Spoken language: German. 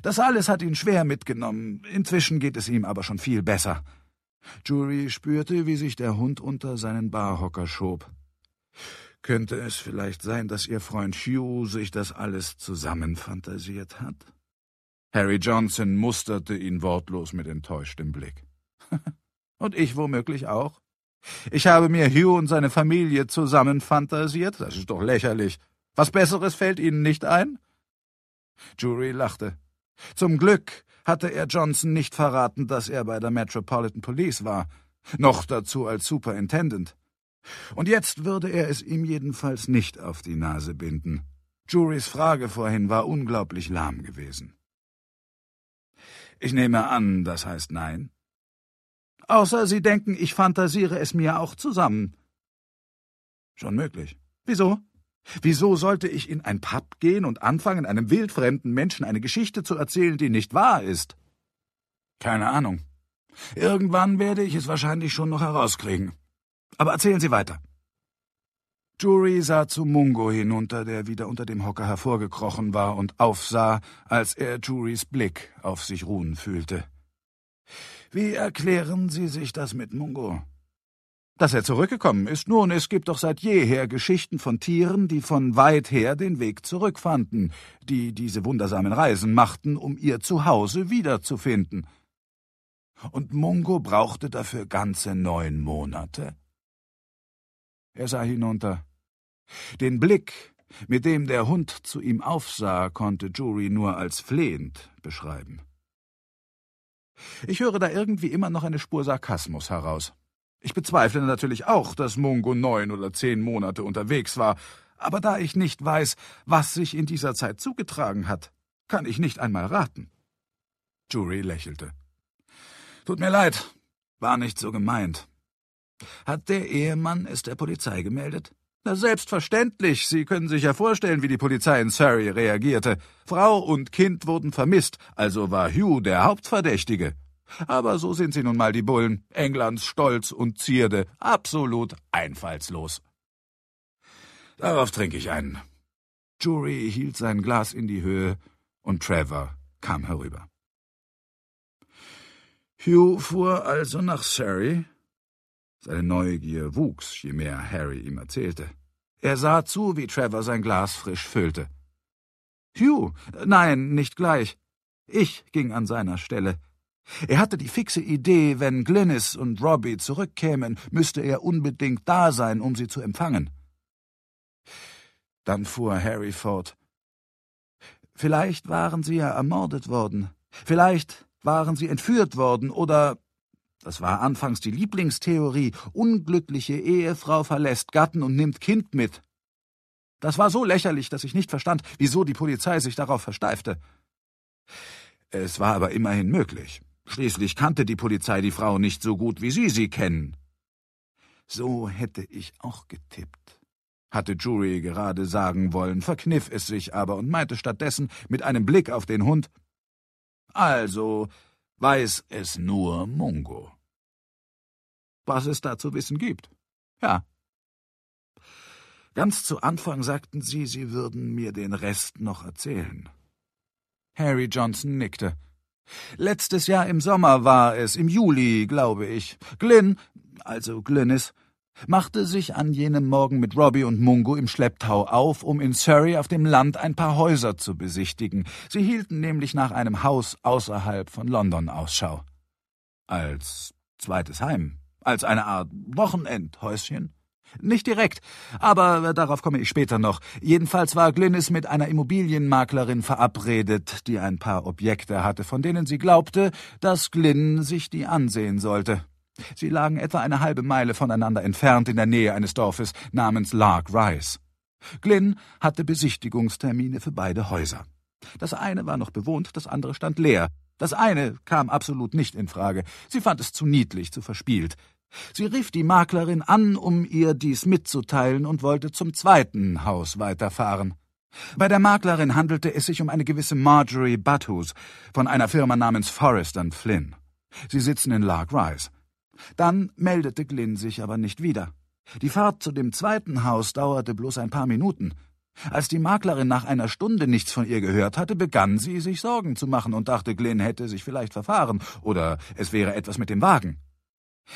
Das alles hat ihn schwer mitgenommen. Inzwischen geht es ihm aber schon viel besser. Jury spürte, wie sich der Hund unter seinen Barhocker schob. Könnte es vielleicht sein, dass ihr Freund Hugh sich das alles zusammenfantasiert hat? Harry Johnson musterte ihn wortlos mit enttäuschtem Blick. Und ich womöglich auch. Ich habe mir Hugh und seine Familie zusammenfantasiert? Das ist doch lächerlich. Was Besseres fällt Ihnen nicht ein? Jury lachte. Zum Glück hatte er Johnson nicht verraten, dass er bei der Metropolitan Police war, noch dazu als Superintendent. Und jetzt würde er es ihm jedenfalls nicht auf die Nase binden. Jurys Frage vorhin war unglaublich lahm gewesen. Ich nehme an, das heißt nein. Außer Sie denken, ich fantasiere es mir auch zusammen. Schon möglich. Wieso? Wieso sollte ich in ein Pub gehen und anfangen, einem wildfremden Menschen eine Geschichte zu erzählen, die nicht wahr ist? Keine Ahnung. Irgendwann werde ich es wahrscheinlich schon noch herauskriegen. Aber erzählen Sie weiter. Jury sah zu Mungo hinunter, der wieder unter dem Hocker hervorgekrochen war und aufsah, als er Jurys Blick auf sich ruhen fühlte. Wie erklären Sie sich das mit Mungo? Dass er zurückgekommen ist? Nun, es gibt doch seit jeher Geschichten von Tieren, die von weit her den Weg zurückfanden, die diese wundersamen Reisen machten, um ihr Zuhause wiederzufinden. Und Mungo brauchte dafür ganze 9 Monate? Er sah hinunter. Den Blick, mit dem der Hund zu ihm aufsah, konnte Jury nur als flehend beschreiben. Ich höre da irgendwie immer noch eine Spur Sarkasmus heraus. Ich bezweifle natürlich auch, dass Mungo 9 oder 10 Monate unterwegs war, aber da ich nicht weiß, was sich in dieser Zeit zugetragen hat, kann ich nicht einmal raten. Jury lächelte. Tut mir leid, war nicht so gemeint. Hat der Ehemann es der Polizei gemeldet? Na, selbstverständlich. Sie können sich ja vorstellen, wie die Polizei in Surrey reagierte. Frau und Kind wurden vermisst, also war Hugh der Hauptverdächtige. Aber so sind sie nun mal, die Bullen. Englands Stolz und Zierde. Absolut einfallslos. Darauf trinke ich einen. Jury hielt sein Glas in die Höhe und Trevor kam herüber. Hugh fuhr also nach Surrey. Seine Neugier wuchs, je mehr Harry ihm erzählte. Er sah zu, wie Trevor sein Glas frisch füllte. Hugh? Nein, nicht gleich. Ich ging an seiner Stelle. Er hatte die fixe Idee, wenn Glynis und Robbie zurückkämen, müsste er unbedingt da sein, um sie zu empfangen. Dann fuhr Harry fort. Vielleicht waren sie ja ermordet worden. Vielleicht waren sie entführt worden oder... Das war anfangs die Lieblingstheorie. Unglückliche Ehefrau verlässt Gatten und nimmt Kind mit. Das war so lächerlich, dass ich nicht verstand, wieso die Polizei sich darauf versteifte. Es war aber immerhin möglich. Schließlich kannte die Polizei die Frau nicht so gut, wie Sie kennen. So hätte ich auch getippt, hatte Jury gerade sagen wollen, verkniff es sich aber und meinte stattdessen mit einem Blick auf den Hund, also weiß es nur Mungo. Was es da zu wissen gibt. Ja. Ganz zu Anfang sagten Sie, Sie würden mir den Rest noch erzählen. Harry Johnson nickte. Letztes Jahr im Sommer war es, im Juli, glaube ich. Glyn, also Glynis, machte sich an jenem Morgen mit Robbie und Mungo im Schlepptau auf, um in Surrey auf dem Land ein paar Häuser zu besichtigen. Sie hielten nämlich nach einem Haus außerhalb von London Ausschau. Als zweites Heim, als eine Art Wochenendhäuschen. Nicht direkt, aber darauf komme ich später noch. Jedenfalls war Glynis mit einer Immobilienmaklerin verabredet, die ein paar Objekte hatte, von denen sie glaubte, dass Glyn sich die ansehen sollte. Sie lagen etwa eine halbe Meile voneinander entfernt in der Nähe eines Dorfes namens Lark Rise. Glyn hatte Besichtigungstermine für beide Häuser. Das eine war noch bewohnt, das andere stand leer. Das eine kam absolut nicht in Frage. Sie fand es zu niedlich, zu verspielt. Sie rief die Maklerin an, um ihr dies mitzuteilen, und wollte zum zweiten Haus weiterfahren. Bei der Maklerin handelte es sich um eine gewisse Marjorie Butthus von einer Firma namens Forrest & Flynn. Sie sitzen in Lark Rise. Dann meldete Glyn sich aber nicht wieder. Die Fahrt zu dem zweiten Haus dauerte bloß ein paar Minuten. Als die Maklerin nach einer Stunde nichts von ihr gehört hatte, begann sie, sich Sorgen zu machen und dachte, Glynn hätte sich vielleicht verfahren oder es wäre etwas mit dem Wagen.